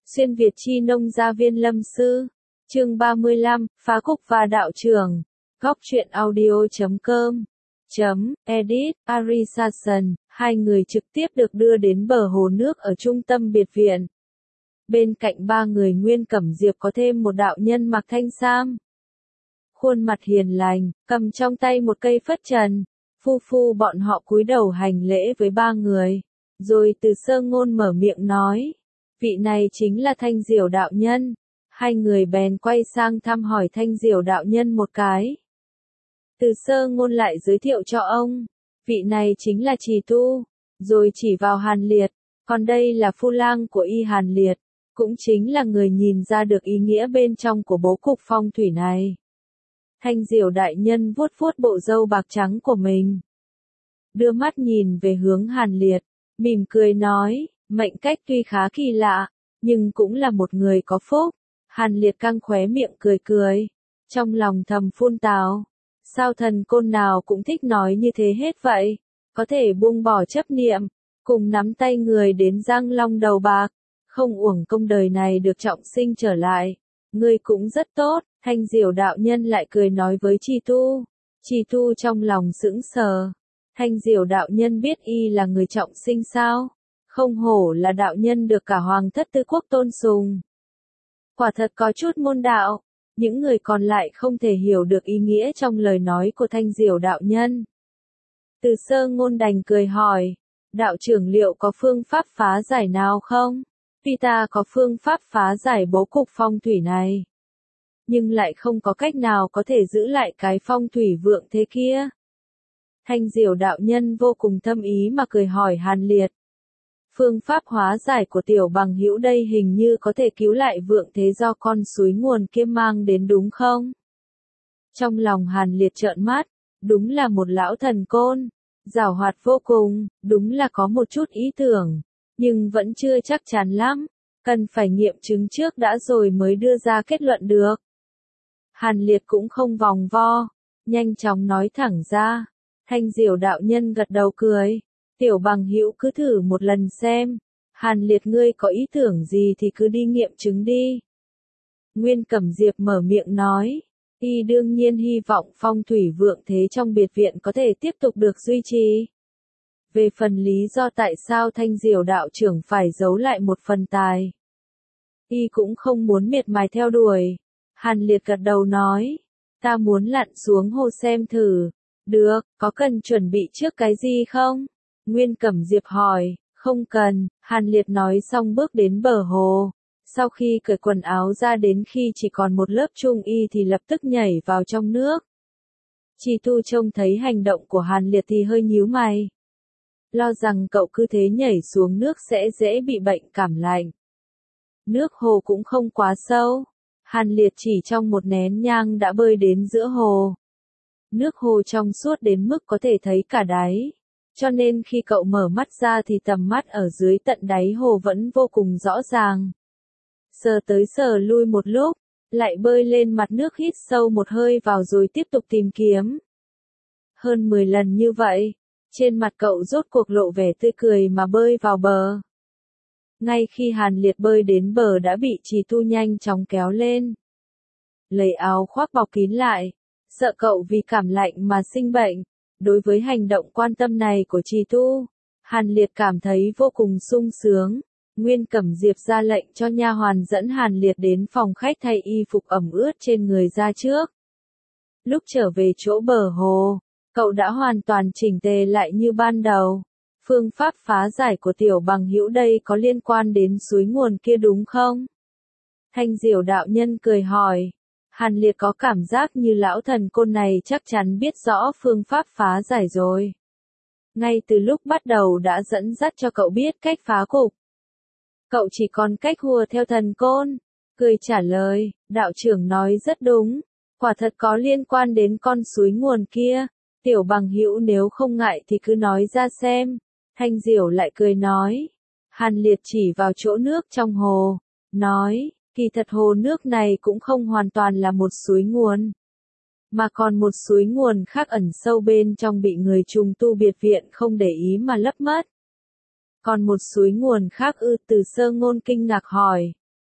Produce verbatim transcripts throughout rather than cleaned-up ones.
Xuyên Việt chi nông gia viên lâm sư. Chương ba mươi lăm, phá cục và đạo trưởng. Góc truyện audio chấm com. Chấm, edit, Arisason, hai người trực tiếp được đưa đến bờ hồ nước ở trung tâm biệt viện. Bên cạnh ba người Nguyên Cẩm Diệp có thêm một đạo nhân mặc thanh sam. Khuôn mặt hiền lành, cầm trong tay một cây phất trần. Phu phu bọn họ cúi đầu hành lễ với ba người. Rồi Từ Sơ Ngôn mở miệng nói. Vị này chính là Thanh Diểu đạo nhân. Hai người bèn quay sang thăm hỏi Thanh Diểu đạo nhân một cái. Từ Sơ Ngôn lại giới thiệu cho ông. Vị này chính là Trì Tu. Rồi chỉ vào Hàn Liệt. Còn đây là phu lang của y Hàn Liệt. Cũng chính là người nhìn ra được ý nghĩa bên trong của bố cục phong thủy này. Thanh Diểu đại nhân vuốt vuốt bộ râu bạc trắng của mình. Đưa mắt nhìn về hướng Hàn Liệt. Mỉm cười nói. Mệnh cách tuy khá kỳ lạ, nhưng cũng là một người có phúc. Hàn Liệt căng khóe miệng cười cười. Trong lòng thầm phun tào. Sao thần côn nào cũng thích nói như thế hết vậy? Có thể buông bỏ chấp niệm, cùng nắm tay người đến Giang Long đầu bạc. Không uổng công đời này được trọng sinh trở lại. Ngươi cũng rất tốt. Thanh Diểu đạo nhân lại cười nói với Trì Tu. Trì Tu trong lòng sững sờ. Thanh Diểu đạo nhân biết y là người trọng sinh sao? Không hổ là đạo nhân được cả hoàng thất tứ quốc tôn sùng. Quả thật có chút môn đạo, những người còn lại không thể hiểu được ý nghĩa trong lời nói của Thanh Diểu đạo nhân. Từ Sơ Ngôn đành cười hỏi, đạo trưởng liệu có phương pháp phá giải nào không? Tuy ta có phương pháp phá giải bố cục phong thủy này, nhưng lại không có cách nào có thể giữ lại cái phong thủy vượng thế kia. Thanh Diểu đạo nhân vô cùng thâm ý mà cười hỏi Hàn Liệt. Phương pháp hóa giải của tiểu bằng hữu đây hình như có thể cứu lại vượng thế do con suối nguồn kia mang đến đúng không? Trong lòng Hàn Liệt trợn mắt, đúng là một lão thần côn, giàu hoạt vô cùng, đúng là có một chút ý tưởng, nhưng vẫn chưa chắc chắn lắm, cần phải nghiệm chứng trước đã rồi mới đưa ra kết luận được. Hàn Liệt cũng không vòng vo, nhanh chóng nói thẳng ra. Thanh Diểu đạo nhân gật đầu cười. Tiểu bằng hữu cứ thử một lần xem. Hàn Liệt ngươi có ý tưởng gì thì cứ đi nghiệm chứng đi. Nguyên Cẩm Diệp mở miệng nói. Y đương nhiên hy vọng phong thủy vượng thế trong biệt viện có thể tiếp tục được duy trì. Về phần lý do tại sao Thanh Diểu đạo trưởng phải giấu lại một phần tài, Y cũng không muốn miệt mài theo đuổi. Hàn Liệt gật đầu nói. Ta muốn lặn xuống hồ xem thử. Được, có cần chuẩn bị trước cái gì không? Nguyên Cẩm Diệp hỏi, không cần. Hàn Liệt nói xong bước đến bờ hồ. Sau khi cởi quần áo ra đến khi chỉ còn một lớp trung y thì lập tức nhảy vào trong nước. Trì Tu trông thấy hành động của Hàn Liệt thì hơi nhíu mày. Lo rằng cậu cứ thế nhảy xuống nước sẽ dễ bị bệnh cảm lạnh. Nước hồ cũng không quá sâu. Hàn Liệt chỉ trong một nén nhang đã bơi đến giữa hồ. Nước hồ trong suốt đến mức có thể thấy cả đáy. Cho nên khi cậu mở mắt ra thì tầm mắt ở dưới tận đáy hồ vẫn vô cùng rõ ràng. Sờ tới sờ lui một lúc, lại bơi lên mặt nước hít sâu một hơi vào rồi tiếp tục tìm kiếm. Hơn mười lần như vậy, trên mặt cậu rốt cuộc lộ vẻ tươi cười mà bơi vào bờ. Ngay khi Hàn Liệt bơi đến bờ đã bị Trì Tu nhanh chóng kéo lên. Lấy áo khoác bọc kín lại, sợ cậu vì cảm lạnh mà sinh bệnh. Đối với hành động quan tâm này của Trì Tu, Hàn Liệt cảm thấy vô cùng sung sướng. Nguyên Cẩm Diệp ra lệnh cho nha hoàn dẫn Hàn Liệt đến phòng khách thay y phục ẩm ướt trên người ra trước. Lúc trở về chỗ bờ hồ, cậu đã hoàn toàn chỉnh tề lại như ban đầu. Phương pháp phá giải của tiểu bằng hữu đây có liên quan đến suối nguồn kia đúng không? Thanh Diểu đạo nhân cười hỏi. Hàn Liệt có cảm giác như lão thần côn này chắc chắn biết rõ phương pháp phá giải rồi. Ngay từ lúc bắt đầu đã dẫn dắt cho cậu biết cách phá cục. Cậu chỉ còn cách hùa theo thần côn. Cười trả lời, đạo trưởng nói rất đúng. Quả thật có liên quan đến con suối nguồn kia. Tiểu bằng hữu nếu không ngại thì cứ nói ra xem. Thanh Diểu lại cười nói. Hàn Liệt chỉ vào chỗ nước trong hồ. Nói. Kỳ thật hồ nước này cũng không hoàn toàn là một suối nguồn, mà còn một suối nguồn khác ẩn sâu bên trong bị người trùng tu biệt viện không để ý mà lấp mất. Còn một suối nguồn khác ư? Từ Sơ Ngôn kinh ngạc hỏi.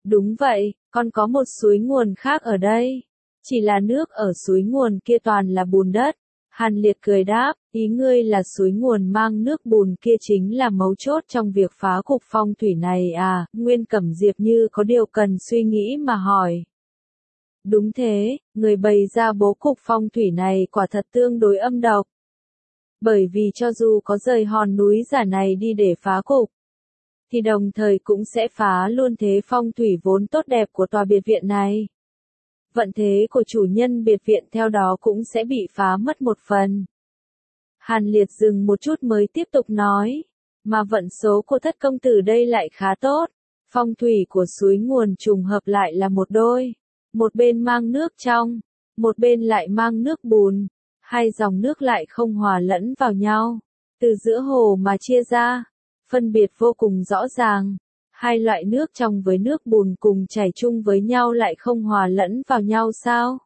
Đúng vậy, còn có một suối nguồn khác ở đây. Chỉ là nước ở suối nguồn kia toàn là bùn đất. Hàn Liệt cười đáp, ý ngươi là suối nguồn mang nước bùn kia chính là mấu chốt trong việc phá cục phong thủy này à, Nguyên Cẩm Diệp như có điều cần suy nghĩ mà hỏi. Đúng thế, người bày ra bố cục phong thủy này quả thật tương đối âm độc. Bởi vì cho dù có rời hòn núi giả này đi để phá cục, thì đồng thời cũng sẽ phá luôn thế phong thủy vốn tốt đẹp của tòa biệt viện này. Vận thế của chủ nhân biệt viện theo đó cũng sẽ bị phá mất một phần. Hàn Liệt dừng một chút mới tiếp tục nói, mà vận số của thất công tử đây lại khá tốt, phong thủy của suối nguồn trùng hợp lại là một đôi, một bên mang nước trong, một bên lại mang nước bùn, hai dòng nước lại không hòa lẫn vào nhau, từ giữa hồ mà chia ra, phân biệt vô cùng rõ ràng. Hai loại nước trong với nước bùn cùng chảy chung với nhau lại không hòa lẫn vào nhau sao?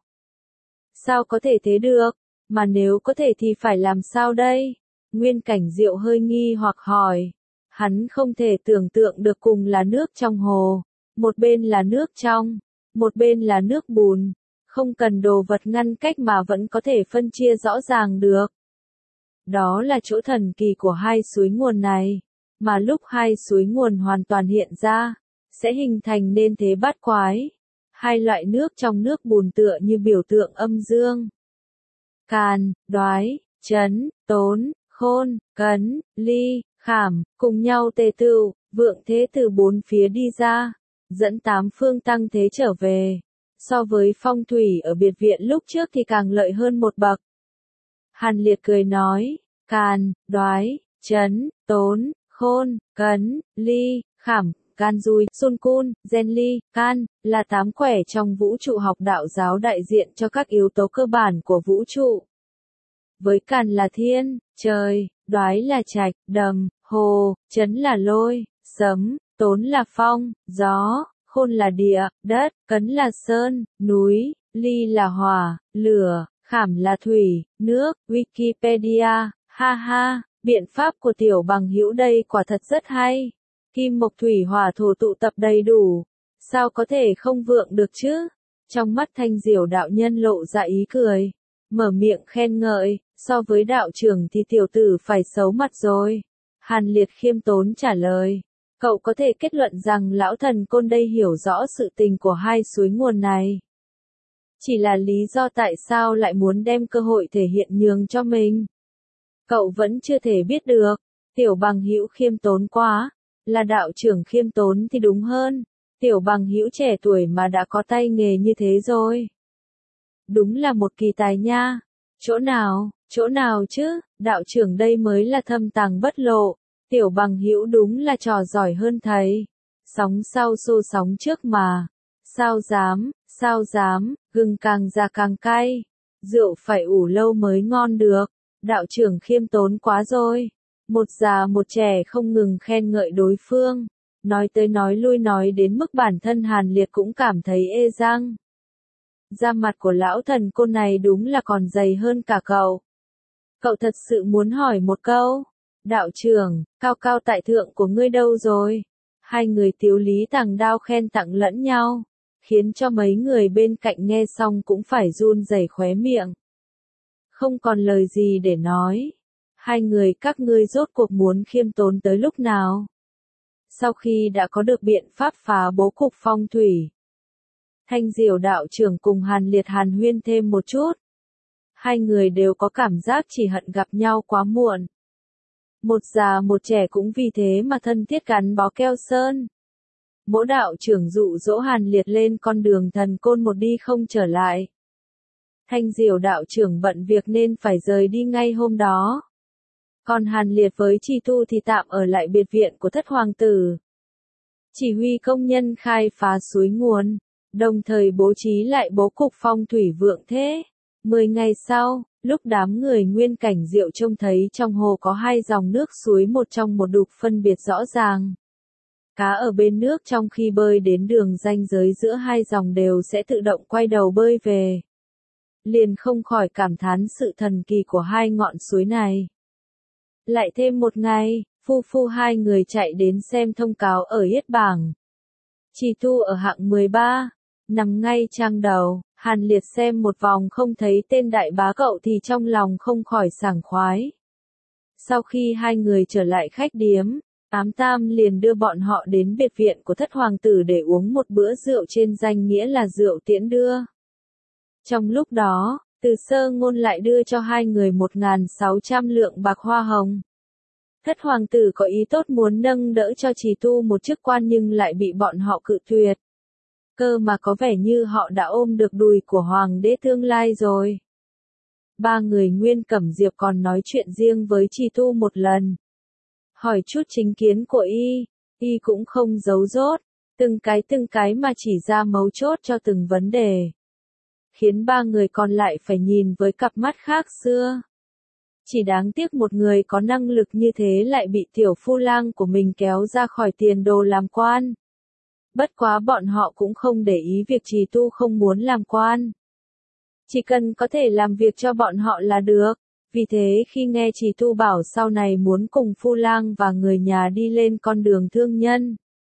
Sao có thể thế được? Mà nếu có thể thì phải làm sao đây? Nguyên Cảnh Diệu hơi nghi hoặc hỏi. Hắn không thể tưởng tượng được cùng là nước trong hồ. Một bên là nước trong, một bên là nước bùn. Không cần đồ vật ngăn cách mà vẫn có thể phân chia rõ ràng được. Đó là chỗ thần kỳ của hai suối nguồn này. Mà lúc hai suối nguồn hoàn toàn hiện ra, sẽ hình thành nên thế bát quái. Hai loại nước trong nước bùn tựa như biểu tượng âm dương. Càn, đoái, chấn, tốn, khôn, cấn, ly, khảm, cùng nhau tề tựu, vượng thế từ bốn phía đi ra, dẫn tám phương tăng thế trở về. So với phong thủy ở biệt viện lúc trước thì càng lợi hơn một bậc. Hàn Liệt cười nói, càn, đoái, chấn, tốn, khôn, cấn, ly, khảm, can dùi, sun cun, gen ly, can, là tám quẻ trong vũ trụ học đạo giáo đại diện cho các yếu tố cơ bản của vũ trụ. Với càn là thiên, trời, đoái là trạch, đầm, hồ, chấn là lôi, sấm, tốn là phong, gió, khôn là địa, đất, cấn là sơn, núi, ly là hỏa, lửa, khảm là thủy, nước, Wikipedia, ha ha. Biện pháp của tiểu bằng hữu đây quả thật rất hay. Kim mộc thủy hỏa thổ tụ tập đầy đủ. Sao có thể không vượng được chứ? Trong mắt Thanh Diểu đạo nhân lộ ra ý cười. Mở miệng khen ngợi, so với đạo trưởng thì tiểu tử phải xấu mặt rồi. Hàn Liệt khiêm tốn trả lời. Cậu có thể kết luận rằng lão thần côn đây hiểu rõ sự tình của hai suối nguồn này. Chỉ là lý do tại sao lại muốn đem cơ hội thể hiện nhường cho mình. Cậu vẫn chưa thể biết được, tiểu bằng hữu khiêm tốn quá, là đạo trưởng khiêm tốn thì đúng hơn, tiểu bằng hữu trẻ tuổi mà đã có tay nghề như thế rồi. Đúng là một kỳ tài nha, chỗ nào, chỗ nào chứ, đạo trưởng đây mới là thâm tàng bất lộ, tiểu bằng hữu đúng là trò giỏi hơn thầy. Sóng sau xô sóng trước mà, sao dám, sao dám, gừng càng già càng cay, rượu phải ủ lâu mới ngon được. Đạo trưởng khiêm tốn quá rồi. Một già một trẻ không ngừng khen ngợi đối phương. Nói tới nói lui nói đến mức bản thân Hàn Liệt cũng cảm thấy ê răng. Da mặt của lão thần côn này đúng là còn dày hơn cả cậu. Cậu thật sự muốn hỏi một câu. Đạo trưởng, cao cao tại thượng của ngươi đâu rồi? Hai người tiếu lý tàng đao khen tặng lẫn nhau. Khiến cho mấy người bên cạnh nghe xong cũng phải run rẩy khóe miệng. Không còn lời gì để nói. Hai người các ngươi rốt cuộc muốn khiêm tốn tới lúc nào? Sau khi đã có được biện pháp phá bố cục phong thủy, Thanh Diểu đạo trưởng cùng Hàn Liệt hàn huyên thêm một chút. Hai người đều có cảm giác chỉ hận gặp nhau quá muộn. Một già một trẻ cũng vì thế mà thân thiết gắn bó keo sơn. Mỗi đạo trưởng dụ dỗ Hàn Liệt lên con đường thần côn một đi không trở lại. Thanh Diểu đạo trưởng bận việc nên phải rời đi ngay hôm đó. Còn Hàn Liệt với Chi Tu thì tạm ở lại biệt viện của thất hoàng tử. Chỉ huy công nhân khai phá suối nguồn, đồng thời bố trí lại bố cục phong thủy vượng thế. Mười ngày sau, lúc đám người Nguyên Cảnh Diệu trông thấy trong hồ có hai dòng nước suối một trong một đục phân biệt rõ ràng. Cá ở bên nước trong khi bơi đến đường ranh giới giữa hai dòng đều sẽ tự động quay đầu bơi về. Liền không khỏi cảm thán sự thần kỳ của hai ngọn suối này. Lại thêm một ngày, phu phu hai người chạy đến xem thông cáo ở Yết Bảng. Trì Tu ở hạng mười ba, nằm ngay trang đầu. Hàn Liệt xem một vòng không thấy tên đại bá cậu thì trong lòng không khỏi sảng khoái. Sau khi hai người trở lại khách điếm, Ám Tam liền đưa bọn họ đến biệt viện của thất hoàng tử để uống một bữa rượu trên danh nghĩa là rượu tiễn đưa. Trong lúc đó, Từ Sơ Ngôn lại đưa cho hai người một nghìn sáu trăm lượng bạc hoa hồng. Thất hoàng tử có ý tốt muốn nâng đỡ cho Trì Tu một chức quan nhưng lại bị bọn họ cự tuyệt. Cơ mà có vẻ như họ đã ôm được đùi của hoàng đế tương lai rồi. Ba người Nguyên Cẩm Diệp còn nói chuyện riêng với Trì Tu một lần. Hỏi chút chính kiến của y, y cũng không giấu dốt, từng cái từng cái mà chỉ ra mấu chốt cho từng vấn đề. Khiến ba người còn lại phải nhìn với cặp mắt khác xưa. Chỉ đáng tiếc một người có năng lực như thế lại bị tiểu phu lang của mình kéo ra khỏi tiền đồ làm quan. Bất quá bọn họ cũng không để ý việc Trì Tu không muốn làm quan. Chỉ cần có thể làm việc cho bọn họ là được. Vì thế khi nghe Trì Tu bảo sau này muốn cùng phu lang và người nhà đi lên con đường thương nhân,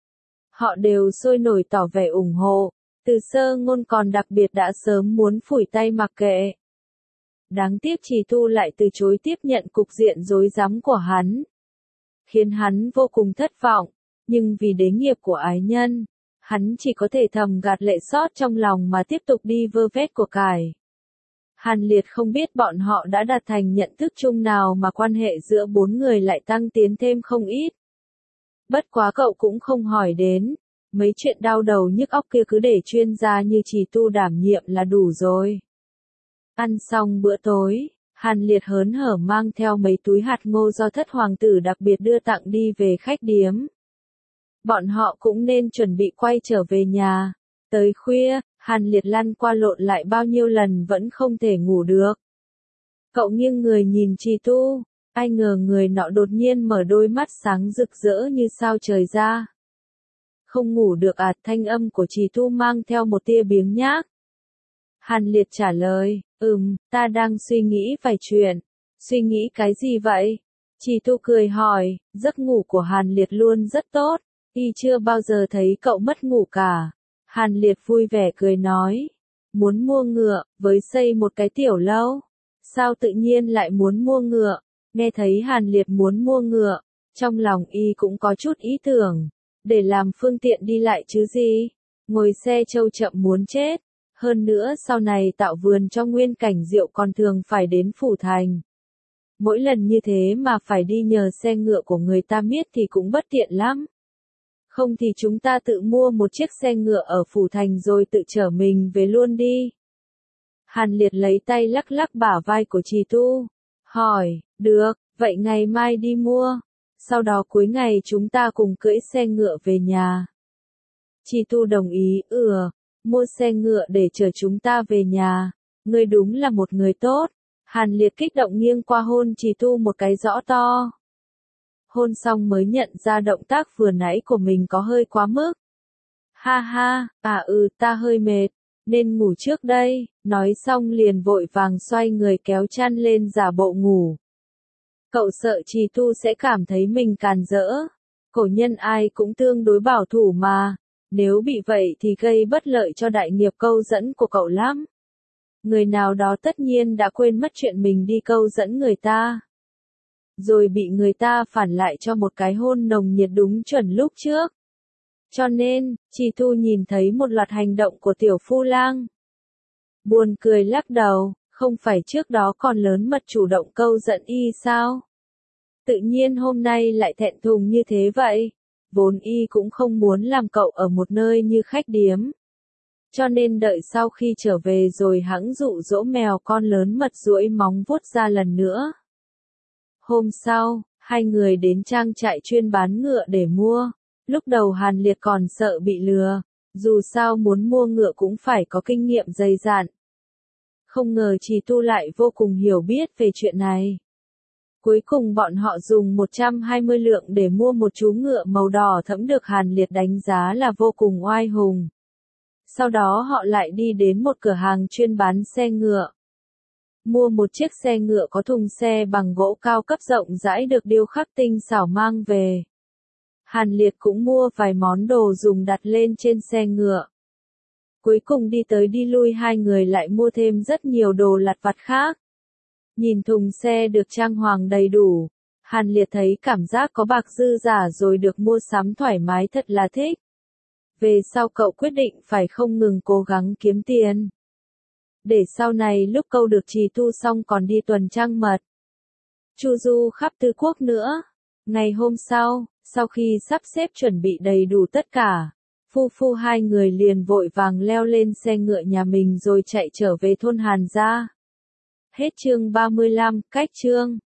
họ đều sôi nổi tỏ vẻ ủng hộ. Từ Sơ Ngôn còn đặc biệt đã sớm muốn phủi tay mặc kệ. Đáng tiếc Trì Tu lại từ chối tiếp nhận cục diện rối rắm của hắn. Khiến hắn vô cùng thất vọng, nhưng vì đế nghiệp của ái nhân, hắn chỉ có thể thầm gạt lệ xót trong lòng mà tiếp tục đi vơ vét của cải. Hàn Liệt không biết bọn họ đã đạt thành nhận thức chung nào mà quan hệ giữa bốn người lại tăng tiến thêm không ít. Bất quá cậu cũng không hỏi đến, mấy chuyện đau đầu nhức óc kia cứ để chuyên gia như Trì Tu đảm nhiệm là đủ rồi. Ăn xong bữa tối, Hàn Liệt hớn hở mang theo mấy túi hạt ngô do thất hoàng tử đặc biệt đưa tặng đi về khách điếm. Bọn họ cũng nên chuẩn bị quay trở về nhà. Tới khuya, Hàn Liệt lăn qua lộn lại bao nhiêu lần vẫn không thể ngủ được. Cậu nghiêng người nhìn Trì Tu, ai ngờ người nọ đột nhiên mở đôi mắt sáng rực rỡ như sao trời ra. Không ngủ được à? Thanh âm của Trì Tu mang theo một tia biếng nhác. Hàn Liệt trả lời, ừm, ta đang suy nghĩ vài chuyện. Suy nghĩ cái gì vậy? Trì Tu cười hỏi, giấc ngủ của Hàn Liệt luôn rất tốt, y chưa bao giờ thấy cậu mất ngủ cả. Hàn Liệt vui vẻ cười nói, muốn mua ngựa, với xây một cái tiểu lâu. Sao tự nhiên lại muốn mua ngựa? Nghe thấy Hàn Liệt muốn mua ngựa, trong lòng y cũng có chút ý tưởng, để làm phương tiện đi lại chứ gì. Ngồi xe trâu chậm muốn chết. Hơn nữa sau này tạo vườn cho Nguyên Cảnh Diệu còn thường phải đến phủ thành. Mỗi lần như thế mà phải đi nhờ xe ngựa của người ta miết thì cũng bất tiện lắm. Không thì chúng ta tự mua một chiếc xe ngựa ở phủ thành rồi tự chở mình về luôn đi. Hàn Liệt lấy tay lắc lắc bả vai của Trì Tu. Hỏi, được, vậy ngày mai đi mua. Sau đó cuối ngày chúng ta cùng cưỡi xe ngựa về nhà. Trì Tu đồng ý, ừ, mua xe ngựa để chở chúng ta về nhà. Ngươi đúng là một người tốt. Hàn Liệt kích động nghiêng qua hôn Trì Tu một cái rõ to. Hôn xong mới nhận ra động tác vừa nãy của mình có hơi quá mức. Ha ha, à ừ ta hơi mệt, nên ngủ trước đây, nói xong liền vội vàng xoay người kéo chăn lên giả bộ ngủ. Cậu sợ Trì Tu sẽ cảm thấy mình càn rỡ. Cổ nhân ai cũng tương đối bảo thủ mà, nếu bị vậy thì gây bất lợi cho đại nghiệp câu dẫn của cậu lắm. Người nào đó tất nhiên đã quên mất chuyện mình đi câu dẫn người ta. Rồi bị người ta phản lại cho một cái hôn nồng nhiệt đúng chuẩn lúc trước. Cho nên, Trì Tu nhìn thấy một loạt hành động của tiểu phu lang. Buồn cười lắc đầu, không phải trước đó còn lớn mật chủ động câu giận y sao? Tự nhiên hôm nay lại thẹn thùng như thế vậy. Vốn y cũng không muốn làm cậu ở một nơi như khách điếm. Cho nên đợi sau khi trở về rồi hẵng dụ dỗ mèo con lớn mật duỗi móng vuốt ra lần nữa. Hôm sau, hai người đến trang trại chuyên bán ngựa để mua. Lúc đầu Hàn Liệt còn sợ bị lừa, dù sao muốn mua ngựa cũng phải có kinh nghiệm dày dạn. Không ngờ Trì Tu lại vô cùng hiểu biết về chuyện này. Cuối cùng bọn họ dùng một trăm hai mươi lượng để mua một chú ngựa màu đỏ thẫm được Hàn Liệt đánh giá là vô cùng oai hùng. Sau đó họ lại đi đến một cửa hàng chuyên bán xe ngựa. Mua một chiếc xe ngựa có thùng xe bằng gỗ cao cấp rộng rãi được điêu khắc tinh xảo mang về. Hàn Liệt cũng mua vài món đồ dùng đặt lên trên xe ngựa. Cuối cùng đi tới đi lui hai người lại mua thêm rất nhiều đồ lặt vặt khác. Nhìn thùng xe được trang hoàng đầy đủ, Hàn Liệt thấy cảm giác có bạc dư giả rồi được mua sắm thoải mái thật là thích. Về sau cậu quyết định phải không ngừng cố gắng kiếm tiền. Để sau này lúc câu được trì thu xong còn đi tuần trăng mật. Chu du khắp tứ quốc nữa. Ngày hôm sau, sau khi sắp xếp chuẩn bị đầy đủ tất cả, phu phu hai người liền vội vàng leo lên xe ngựa nhà mình rồi chạy trở về thôn Hàn gia. Hết chương ba mươi lăm, cách chương.